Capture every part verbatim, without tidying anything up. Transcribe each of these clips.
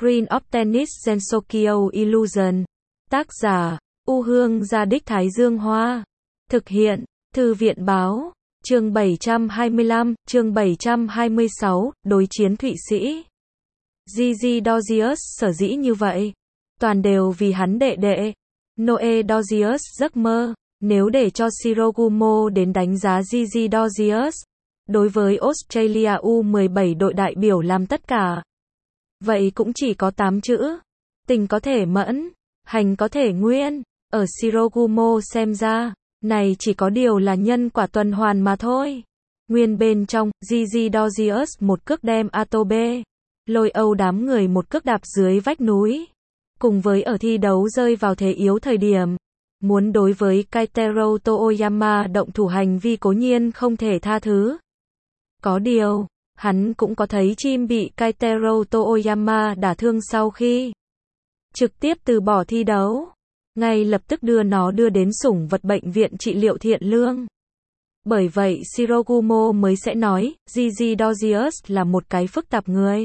Screen of Tennis Gensokyo Illusion. Tác giả, U Hương Gia Đích Thái Dương Hoa. Thực hiện, Thư viện Báo. Chương bảy trăm hai mươi lăm, chương bảy trăm hai mươi sáu, đối chiến Thụy Sĩ. Gigi Dorius sở dĩ như vậy, toàn đều vì hắn đệ đệ. Noe Dorius giấc mơ, nếu để cho Shirogumo đến đánh giá Gigi Dorius, đối với Australia U mười bảy đội đại biểu làm tất cả. Vậy cũng chỉ có tám chữ. Tình có thể mẫn, hành có thể nguyên. Ở Shirogumo xem ra, này chỉ có điều là nhân quả tuần hoàn mà thôi. Nguyên bên trong, Gigi Dorius một cước đem Atobe, lôi Âu đám người một cước đạp dưới vách núi. Cùng với ở thi đấu rơi vào thế yếu thời điểm, muốn đối với Keitaro Toyama động thủ hành vi cố nhiên không thể tha thứ. Có điều, hắn cũng có thấy chim bị Keitaro Toyama đả thương sau khi trực tiếp từ bỏ thi đấu, ngay lập tức đưa nó đưa đến sủng vật bệnh viện trị liệu thiện lương. Bởi vậy Shirogumo mới sẽ nói, Gigi Dorius là một cái phức tạp người.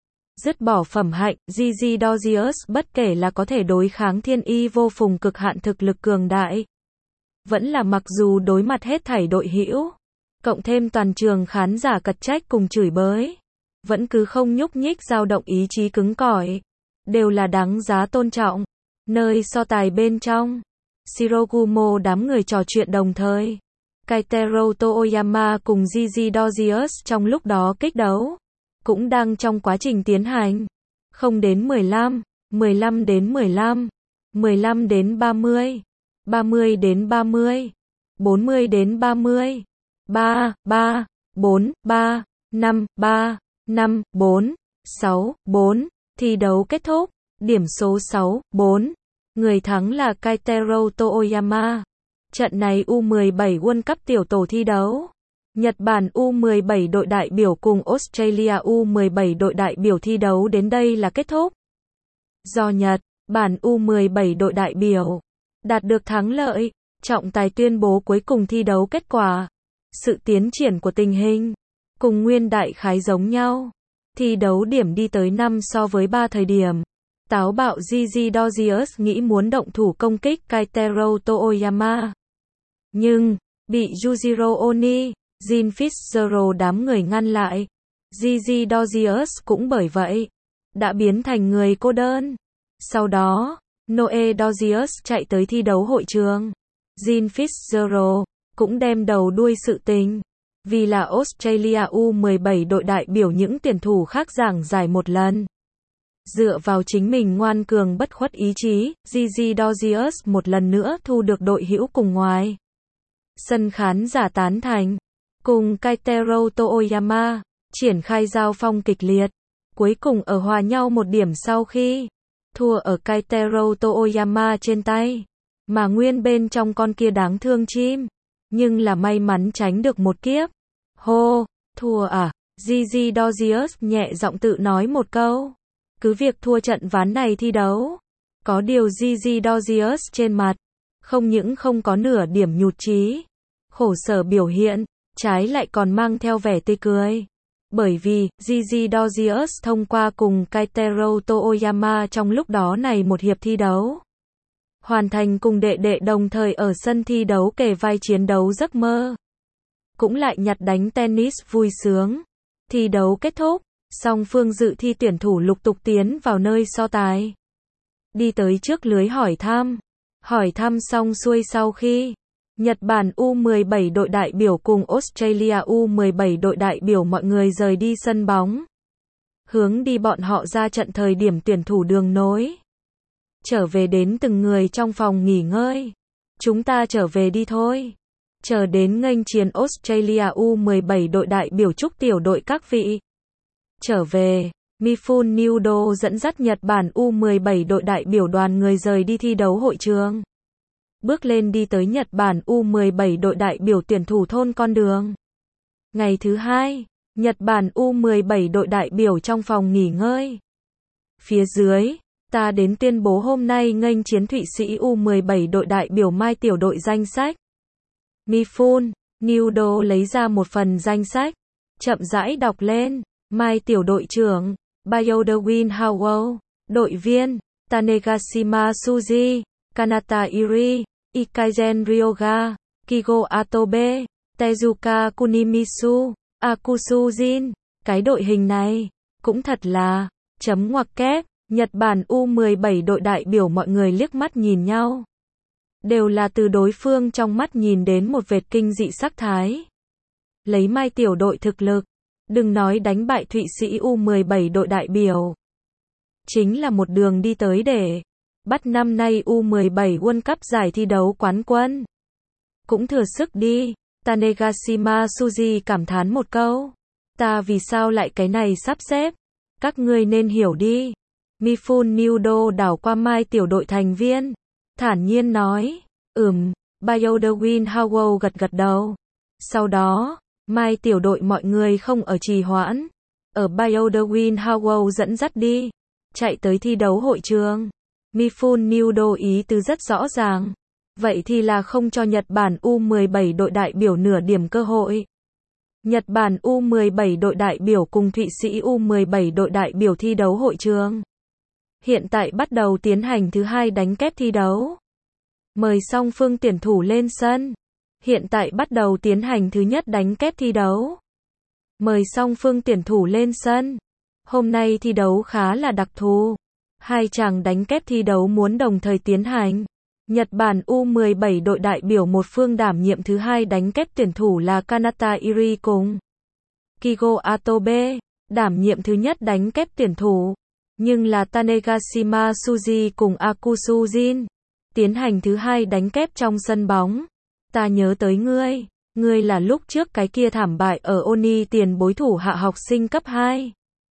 Dứt bỏ phẩm hạnh, Gigi Dorius bất kể là có thể đối kháng thiên y vô phùng cực hạn thực lực cường đại, vẫn là mặc dù đối mặt hết thảy đội hữu, cộng thêm toàn trường khán giả cật trách cùng chửi bới, vẫn cứ không nhúc nhích dao động ý chí cứng cỏi, đều là đáng giá tôn trọng. Nơi so tài bên trong, Shirogumo đám người trò chuyện đồng thời, Keitaro Toyama cùng Gigi Dorius trong lúc đó kích đấu cũng đang trong quá trình tiến hành. Không đến mười lăm, mười lăm đến mười lăm, mười lăm đến ba mươi, ba mươi đến ba mươi, bốn mươi đến ba mươi, ba, ba, bốn, ba, năm, ba, năm, bốn, sáu, bốn. Thi đấu kết thúc, điểm số sáu, bốn. Người thắng là Keitaro Toyama. Trận này U mười bảy World Cup tiểu tổ thi đấu, Nhật Bản U mười bảy đội đại biểu cùng Australia U mười bảy đội đại biểu thi đấu đến đây là kết thúc. Do Nhật Bản U mười bảy đội đại biểu đạt được thắng lợi, trọng tài tuyên bố cuối cùng thi đấu kết quả. Sự tiến triển của tình hình cùng nguyên đại khái giống nhau. Thi đấu điểm đi tới năm so với ba thời điểm. Táo bạo Gigi Dorius nghĩ muốn động thủ công kích Keitaro Toyama, nhưng bị Yujiro Oni, Jin Fitzgerald đám người ngăn lại. Gigi Dorius cũng bởi vậy đã biến thành người cô đơn. Sau đó, Noe Dorius chạy tới thi đấu hội trường. Jin Fitzgerald cũng đem đầu đuôi sự tình, vì là Australia U mười bảy đội đại biểu những tuyển thủ khác giảng giải một lần. Dựa vào chính mình ngoan cường bất khuất ý chí, Gigi Dorius một lần nữa thu được đội hữu cùng ngoài sân khán giả tán thành. Cùng Keitaro Toyama triển khai giao phong kịch liệt, cuối cùng ở hòa nhau một điểm sau khi thua ở Keitaro Toyama trên tay, mà nguyên bên trong con kia đáng thương chim, nhưng là may mắn tránh được một kiếp. Hô, thua à? Gigi Dorius nhẹ giọng tự nói một câu. Cứ việc thua trận ván này thi đấu, có điều Gigi Dorius trên mặt không những không có nửa điểm nhụt chí, khổ sở biểu hiện, trái lại còn mang theo vẻ tươi cười. Bởi vì, Gigi Dorius thông qua cùng Keitaro Toyama trong lúc đó này một hiệp thi đấu, hoàn thành cùng đệ đệ đồng thời ở sân thi đấu kề vai chiến đấu giấc mơ. Cũng lại nhặt đánh tennis vui sướng. Thi đấu kết thúc, song phương dự thi tuyển thủ lục tục tiến vào nơi so tài. Đi tới trước lưới hỏi thăm. Hỏi thăm xong xuôi sau khi Nhật Bản U mười bảy đội đại biểu cùng Australia U mười bảy đội đại biểu mọi người rời đi sân bóng. Hướng đi bọn họ ra trận thời điểm tuyển thủ đường nối. Trở về đến từng người trong phòng nghỉ ngơi. Chúng ta trở về đi thôi. Chờ đến nghênh chiến Australia U mười bảy đội đại biểu chúc tiểu đội các vị trở về. Mifune Nudo dẫn dắt Nhật Bản U mười bảy đội đại biểu đoàn người rời đi thi đấu hội trường. Bước lên đi tới Nhật Bản U mười bảy đội đại biểu tuyển thủ thôn con đường. Ngày thứ hai, Nhật Bản U mười bảy đội đại biểu trong phòng nghỉ ngơi. Phía dưới, ta đến tuyên bố hôm nay nghênh chiến Thụy Sĩ U mười bảy đội đại biểu mai tiểu đội danh sách. Mifune Nudo lấy ra một phần danh sách, chậm rãi đọc lên. Mai tiểu đội trưởng, Biodewin Howell, đội viên, Tanegashima Suji, Kanata Iri, Ikaizen Ryoga, Kigo Atobe, Tezuka Kunimisu, Akusu Jin. Cái đội hình này, cũng thật là, chấm ngoặc kép, Nhật Bản U mười bảy đội đại biểu mọi người liếc mắt nhìn nhau. Đều là từ đối phương trong mắt nhìn đến một vệt kinh dị sắc thái. Lấy Mai tiểu đội thực lực, đừng nói đánh bại Thụy Sĩ U mười bảy đội đại biểu. Chính là một đường đi tới để bắt năm nay U mười bảy World Cup giải thi đấu quán quân. Cũng thừa sức đi, Tanegashima Suji cảm thán một câu. Ta vì sao lại cái này sắp xếp? Các ngươi nên hiểu đi. Mifune Nudo đảo qua Mai tiểu đội thành viên. Thản nhiên nói, ừm, Biodewin Howell gật gật đầu. Sau đó, Mai tiểu đội mọi người không ở trì hoãn. Ở Biodewin Howell dẫn dắt đi. Chạy tới thi đấu hội trường. Mifune Nudo ý tứ rất rõ ràng. Vậy thì là không cho Nhật Bản U mười bảy đội đại biểu nửa điểm cơ hội. Nhật Bản U mười bảy đội đại biểu cùng Thụy Sĩ U mười bảy đội đại biểu thi đấu hội trường. Hiện tại bắt đầu tiến hành thứ hai đánh kép thi đấu. Mời song phương tuyển thủ lên sân. Hiện tại bắt đầu tiến hành thứ nhất đánh kép thi đấu. Mời song phương tuyển thủ lên sân. Hôm nay thi đấu khá là đặc thù. Hai chàng đánh kép thi đấu muốn đồng thời tiến hành. Nhật Bản U mười bảy đội đại biểu một phương đảm nhiệm thứ hai đánh kép tuyển thủ là Kanata Iri cùng Kigo Atobe, đảm nhiệm thứ nhất đánh kép tuyển thủ, nhưng là Tanegashima Suji cùng Akusu Jin, tiến hành thứ hai đánh kép trong sân bóng. Ta nhớ tới ngươi, ngươi là lúc trước cái kia thảm bại ở Oni tiền bối thủ hạ học sinh cấp hai.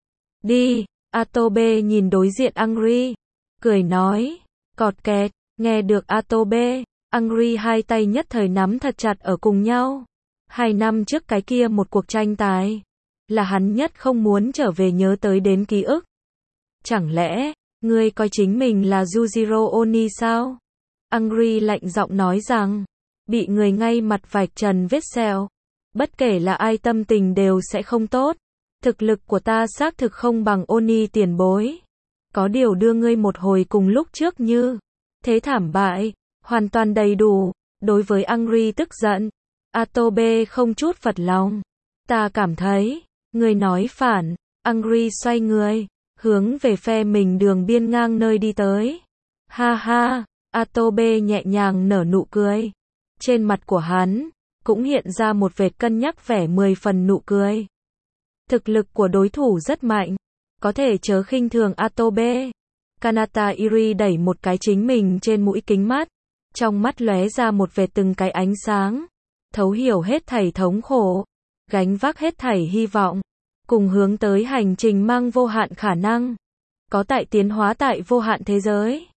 Đi, Atobe nhìn đối diện Angry, cười nói, cọt kẹt. Nghe được Atobe, Angry hai tay nhất thời nắm thật chặt ở cùng nhau. Hai năm trước cái kia một cuộc tranh tài, là hắn nhất không muốn trở về nhớ tới đến ký ức. Chẳng lẽ, ngươi coi chính mình là Yujiro Oni sao? Angry lạnh giọng nói rằng, bị người ngay mặt vạch trần vết sẹo. Bất kể là ai tâm tình đều sẽ không tốt. Thực lực của ta xác thực không bằng Oni tiền bối. Có điều đưa ngươi một hồi cùng lúc trước như thế thảm bại, hoàn toàn đầy đủ. Đối với Angry tức giận, Atobe không chút phật lòng. Ta cảm thấy, người nói phản. Angry xoay người, hướng về phe mình đường biên ngang nơi đi tới. Ha ha, Atobe nhẹ nhàng nở nụ cười. Trên mặt của hắn, cũng hiện ra một vệt cân nhắc vẻ mười phần nụ cười. Thực lực của đối thủ rất mạnh, có thể chớ khinh thường Atobe. Kanata Iri đẩy một cái chính mình trên mũi kính mắt, trong mắt lóe ra một vệt từng cái ánh sáng, thấu hiểu hết thảy thống khổ, gánh vác hết thảy hy vọng, cùng hướng tới hành trình mang vô hạn khả năng, có tại tiến hóa tại vô hạn thế giới.